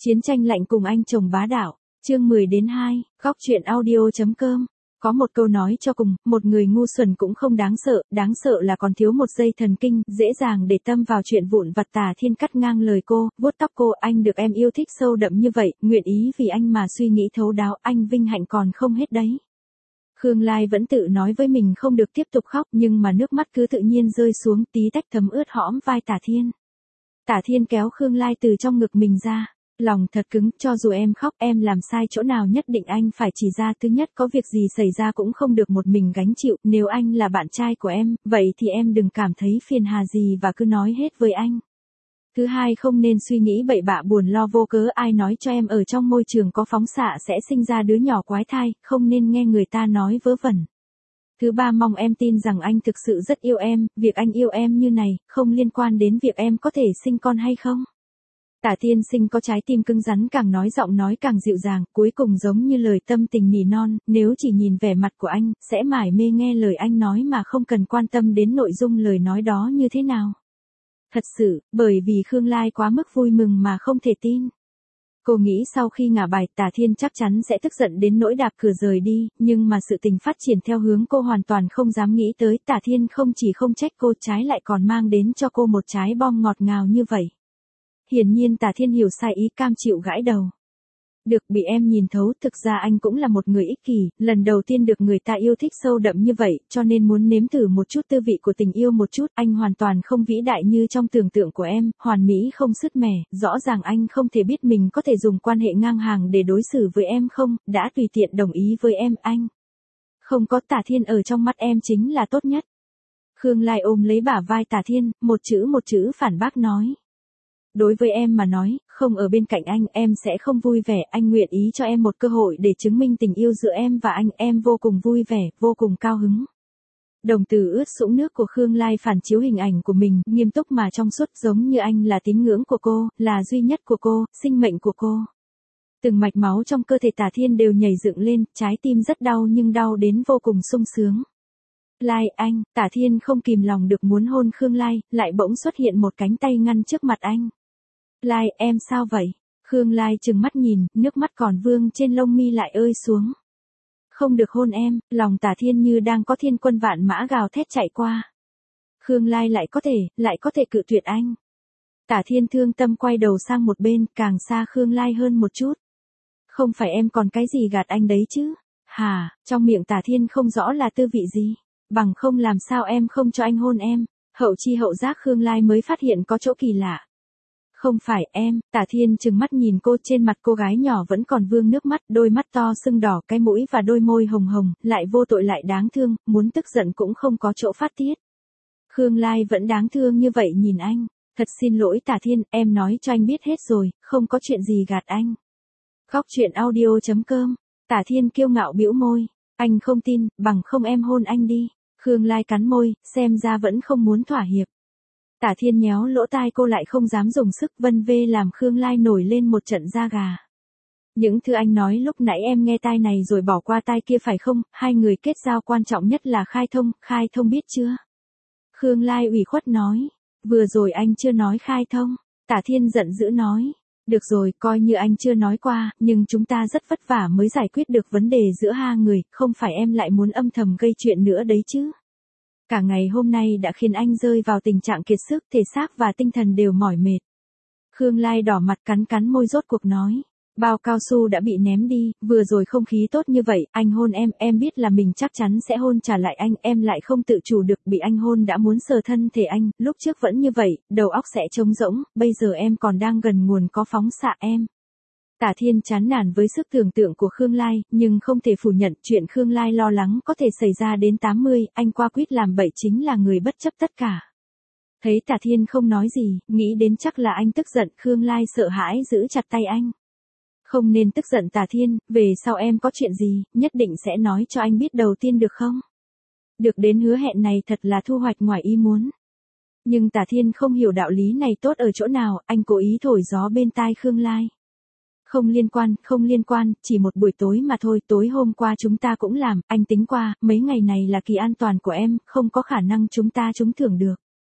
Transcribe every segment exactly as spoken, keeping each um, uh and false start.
Chiến tranh lạnh cùng anh chồng bá đạo, chương mười đến hai, góc truyện audio.com. Có một câu nói cho cùng, một người ngu xuẩn cũng không đáng sợ, đáng sợ là còn thiếu một dây thần kinh, dễ dàng để tâm vào chuyện vụn vặt. Tả Thiên cắt ngang lời cô, vuốt tóc cô, anh được em yêu thích sâu đậm như vậy, nguyện ý vì anh mà suy nghĩ thấu đáo, anh vinh hạnh còn không hết đấy. Khương Lai vẫn tự nói với mình không được tiếp tục khóc, nhưng mà nước mắt cứ tự nhiên rơi xuống, tí tách thấm ướt hõm vai Tả Thiên. Tả Thiên kéo Khương Lai từ trong ngực mình ra. Lòng thật cứng, cho dù em khóc, em làm sai chỗ nào nhất định anh phải chỉ ra. Thứ nhất, có việc gì xảy ra cũng không được một mình gánh chịu, nếu anh là bạn trai của em, vậy thì em đừng cảm thấy phiền hà gì và cứ nói hết với anh. Thứ hai, không nên suy nghĩ bậy bạ buồn lo vô cớ, ai nói cho em ở trong môi trường có phóng xạ sẽ sinh ra đứa nhỏ quái thai, không nên nghe người ta nói vớ vẩn. Thứ ba, mong em tin rằng anh thực sự rất yêu em, việc anh yêu em như này, không liên quan đến việc em có thể sinh con hay không. Tả Thiên Sinh có trái tim cứng rắn, càng nói giọng nói càng dịu dàng, cuối cùng giống như lời tâm tình nỉ non, nếu chỉ nhìn vẻ mặt của anh, sẽ mải mê nghe lời anh nói mà không cần quan tâm đến nội dung lời nói đó như thế nào. Thật sự, bởi vì Khương Lai quá mức vui mừng mà không thể tin. Cô nghĩ sau khi ngả bài, Tả Thiên chắc chắn sẽ tức giận đến nỗi đạp cửa rời đi, nhưng mà sự tình phát triển theo hướng cô hoàn toàn không dám nghĩ tới. Tả Thiên không chỉ không trách cô, trái lại còn mang đến cho cô một trái bom ngọt ngào như vậy. Hiển nhiên Tả Thiên hiểu sai ý, cam chịu gãi đầu. Được, bị em nhìn thấu, thực ra anh cũng là một người ích kỷ, lần đầu tiên được người ta yêu thích sâu đậm như vậy, cho nên muốn nếm thử một chút tư vị của tình yêu một chút. Anh hoàn toàn không vĩ đại như trong tưởng tượng của em, hoàn mỹ không sứt mẻ, rõ ràng anh không thể biết mình có thể dùng quan hệ ngang hàng để đối xử với em không, đã tùy tiện đồng ý với em. Anh không có Tả Thiên ở trong mắt em chính là tốt nhất. Khương Lai ôm lấy bả vai Tả Thiên, một chữ một chữ phản bác nói. Đối với em mà nói, không ở bên cạnh anh, em sẽ không vui vẻ, anh nguyện ý cho em một cơ hội để chứng minh tình yêu giữa em và anh, em vô cùng vui vẻ, vô cùng cao hứng. Đồng tử ướt sũng nước của Khương Lai phản chiếu hình ảnh của mình, nghiêm túc mà trong suốt, giống như anh là tín ngưỡng của cô, là duy nhất của cô, sinh mệnh của cô. Từng mạch máu trong cơ thể Tả Thiên đều nhảy dựng lên, trái tim rất đau nhưng đau đến vô cùng sung sướng. Lai, anh, Tả Thiên không kìm lòng được muốn hôn Khương Lai, lại bỗng xuất hiện một cánh tay ngăn trước mặt anh. Lai, em sao vậy? Khương Lai trừng mắt nhìn, nước mắt còn vương trên lông mi lại ơi xuống. Không được hôn em, lòng Tả Thiên như đang có thiên quân vạn mã gào thét chạy qua. Khương Lai lại có thể, lại có thể cự tuyệt anh. Tả Thiên thương tâm quay đầu sang một bên, càng xa Khương Lai hơn một chút. Không phải em còn cái gì gạt anh đấy chứ? Hà, trong miệng Tả Thiên không rõ là tư vị gì. Bằng không làm sao em không cho anh hôn em. Hậu chi hậu giác Khương Lai mới phát hiện có chỗ kỳ lạ. Không phải em, Tả Thiên trừng mắt nhìn cô, trên mặt cô gái nhỏ vẫn còn vương nước mắt, đôi mắt to sưng đỏ, cái mũi và đôi môi hồng hồng, lại vô tội lại đáng thương, muốn tức giận cũng không có chỗ phát tiết. Khương Lai vẫn đáng thương như vậy nhìn anh, thật xin lỗi Tả Thiên, em nói cho anh biết hết rồi, không có chuyện gì gạt anh. Góc truyện audio.com, Tả Thiên kiêu ngạo bĩu môi, anh không tin, bằng không em hôn anh đi. Khương Lai cắn môi, xem ra vẫn không muốn thỏa hiệp. Tả Thiên nhéo lỗ tai cô lại không dám dùng sức, vân vê làm Khương Lai nổi lên một trận da gà. Những thứ anh nói lúc nãy em nghe tai này rồi bỏ qua tai kia phải không, hai người kết giao quan trọng nhất là khai thông, khai thông biết chưa? Khương Lai ủy khuất nói, vừa rồi anh chưa nói khai thông, Tả Thiên giận dữ nói. Được rồi, coi như anh chưa nói qua, nhưng chúng ta rất vất vả mới giải quyết được vấn đề giữa hai người, không phải em lại muốn âm thầm gây chuyện nữa đấy chứ. Cả ngày hôm nay đã khiến anh rơi vào tình trạng kiệt sức, thể xác và tinh thần đều mỏi mệt. Khương Lai đỏ mặt cắn cắn môi rốt cuộc nói. Bao cao su đã bị ném đi, vừa rồi không khí tốt như vậy, anh hôn em, em biết là mình chắc chắn sẽ hôn trả lại anh, em lại không tự chủ được, bị anh hôn đã muốn sờ thân thể anh, lúc trước vẫn như vậy, đầu óc sẽ trống rỗng, bây giờ em còn đang gần nguồn có phóng xạ em. Tả Thiên chán nản với sức tưởng tượng của Khương Lai, nhưng không thể phủ nhận chuyện Khương Lai lo lắng có thể xảy ra đến tám mươi, anh qua quýt làm bậy chính là người bất chấp tất cả. Thấy Tả Thiên không nói gì, nghĩ đến chắc là anh tức giận, Khương Lai sợ hãi giữ chặt tay anh. Không nên tức giận Tả Thiên, về sau em có chuyện gì, nhất định sẽ nói cho anh biết đầu tiên được không? Được đến hứa hẹn này thật là thu hoạch ngoài ý muốn. Nhưng Tả Thiên không hiểu đạo lý này tốt ở chỗ nào, anh cố ý thổi gió bên tai Khương Lai. Không liên quan, không liên quan, chỉ một buổi tối mà thôi, tối hôm qua chúng ta cũng làm, anh tính qua, mấy ngày này là kỳ an toàn của em, không có khả năng chúng ta trúng thưởng được.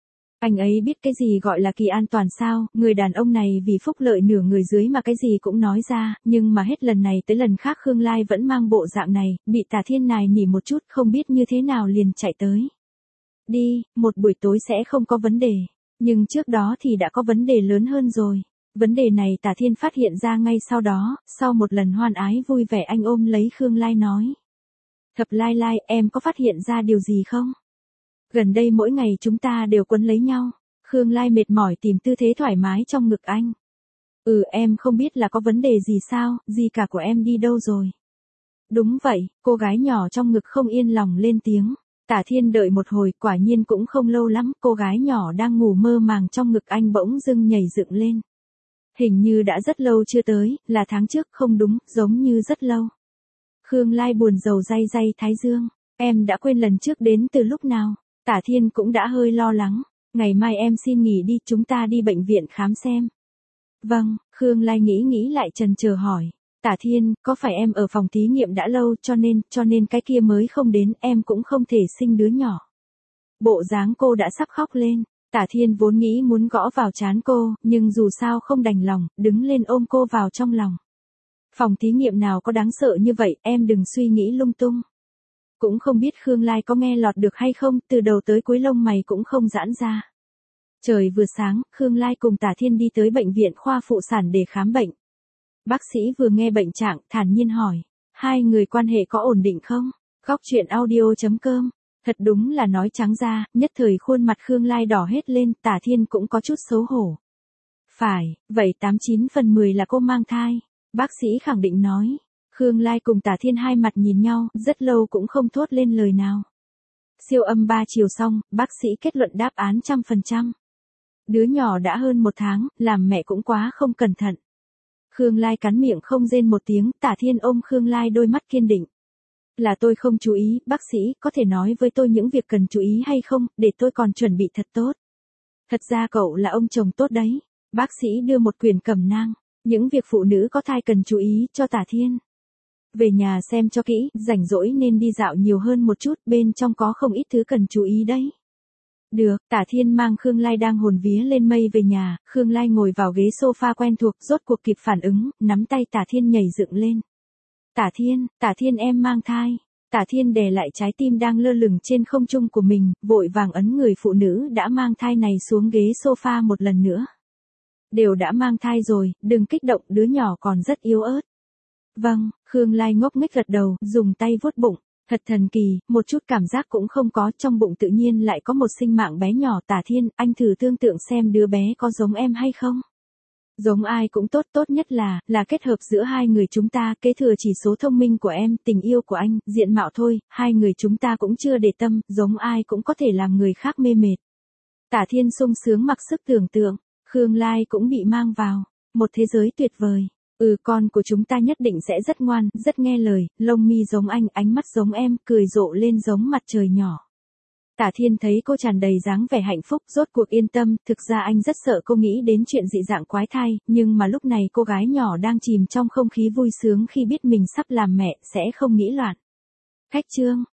Anh ấy biết cái gì gọi là kỳ an toàn sao, người đàn ông này vì phúc lợi nửa người dưới mà cái gì cũng nói ra, nhưng mà hết lần này tới lần khác Khương Lai vẫn mang bộ dạng này, bị Tả Thiên nài nỉ một chút không biết như thế nào liền chạy tới. Đi, một buổi tối sẽ không có vấn đề, nhưng trước đó thì đã có vấn đề lớn hơn rồi. Vấn đề này Tả Thiên phát hiện ra ngay sau đó, sau một lần hoan ái vui vẻ anh ôm lấy Khương Lai nói. Thập Lai Lai, em có phát hiện ra điều gì không? Gần đây mỗi ngày chúng ta đều quấn lấy nhau. Khương Lai mệt mỏi tìm tư thế thoải mái trong ngực anh. Ừ, em không biết là có vấn đề gì sao, gì cả của em đi đâu rồi? Đúng vậy, cô gái nhỏ trong ngực không yên lòng lên tiếng. Tả Thiên đợi một hồi, quả nhiên cũng không lâu lắm, cô gái nhỏ đang ngủ mơ màng trong ngực anh bỗng dưng nhảy dựng lên. Hình như đã rất lâu chưa tới, là tháng trước, không đúng, giống như rất lâu. Khương Lai buồn rầu day day thái dương. Em đã quên lần trước đến từ lúc nào? Tả Thiên cũng đã hơi lo lắng. Ngày mai em xin nghỉ đi, chúng ta đi bệnh viện khám xem. Vâng, Khương Lai nghĩ nghĩ lại chần chờ hỏi. Tả Thiên, có phải em ở phòng thí nghiệm đã lâu cho nên, cho nên cái kia mới không đến, em cũng không thể sinh đứa nhỏ. Bộ dáng cô đã sắp khóc lên. Tả Thiên vốn nghĩ muốn gõ vào trán cô, nhưng dù sao không đành lòng, đứng lên ôm cô vào trong lòng. Phòng thí nghiệm nào có đáng sợ như vậy, em đừng suy nghĩ lung tung. Cũng không biết Khương Lai có nghe lọt được hay không, từ đầu tới cuối lông mày cũng không giãn ra. Trời vừa sáng, Khương Lai cùng Tả Thiên đi tới bệnh viện khoa phụ sản để khám bệnh. Bác sĩ vừa nghe bệnh trạng, thản nhiên hỏi. Hai người quan hệ có ổn định không? Góc chuyện audio chấm com. Thật đúng là nói trắng ra, nhất thời khuôn mặt Khương Lai đỏ hết lên, Tả Thiên cũng có chút xấu hổ. Phải, vậy tám chín phần mười là cô mang thai. Bác sĩ khẳng định nói. Khương Lai cùng Tả Thiên hai mặt nhìn nhau, rất lâu cũng không thốt lên lời nào. Siêu âm ba chiều xong, bác sĩ kết luận đáp án trăm phần trăm. Đứa nhỏ đã hơn một tháng, làm mẹ cũng quá không cẩn thận. Khương Lai cắn miệng không rên một tiếng, Tả Thiên ôm Khương Lai đôi mắt kiên định. Là tôi không chú ý, bác sĩ, có thể nói với tôi những việc cần chú ý hay không, để tôi còn chuẩn bị thật tốt. Thật ra cậu là ông chồng tốt đấy. Bác sĩ đưa một quyển cẩm nang, những việc phụ nữ có thai cần chú ý cho Tả Thiên. Về nhà xem cho kỹ, rảnh rỗi nên đi dạo nhiều hơn một chút, bên trong có không ít thứ cần chú ý đấy. Được, Tả Thiên mang Khương Lai đang hồn vía lên mây về nhà, Khương Lai ngồi vào ghế sofa quen thuộc, rốt cuộc kịp phản ứng, nắm tay Tả Thiên nhảy dựng lên. Tả Thiên, Tả Thiên em mang thai. Tả Thiên đè lại trái tim đang lơ lửng trên không trung của mình, vội vàng ấn người phụ nữ đã mang thai này xuống ghế sofa một lần nữa. Đều đã mang thai rồi, đừng kích động, đứa nhỏ còn rất yếu ớt. Vâng, Khương Lai ngốc nghếch gật đầu, dùng tay vuốt bụng. Thật thần kỳ, một chút cảm giác cũng không có, trong bụng tự nhiên lại có một sinh mạng bé nhỏ. Tả Thiên, anh thử tưởng tượng xem đứa bé có giống em hay không? Giống ai cũng tốt, tốt nhất là, là kết hợp giữa hai người chúng ta, kế thừa chỉ số thông minh của em, tình yêu của anh, diện mạo thôi, hai người chúng ta cũng chưa để tâm, giống ai cũng có thể làm người khác mê mệt. Tả Thiên sung sướng mặc sức tưởng tượng, Khương Lai cũng bị mang vào, một thế giới tuyệt vời. Ừ, con của chúng ta nhất định sẽ rất ngoan, rất nghe lời, lông mi giống anh, ánh mắt giống em, cười rộ lên giống mặt trời nhỏ. Tả Thiên thấy cô tràn đầy dáng vẻ hạnh phúc, rốt cuộc yên tâm, thực ra anh rất sợ cô nghĩ đến chuyện dị dạng quái thai, nhưng mà lúc này cô gái nhỏ đang chìm trong không khí vui sướng khi biết mình sắp làm mẹ, sẽ không nghĩ loạn. Khách chương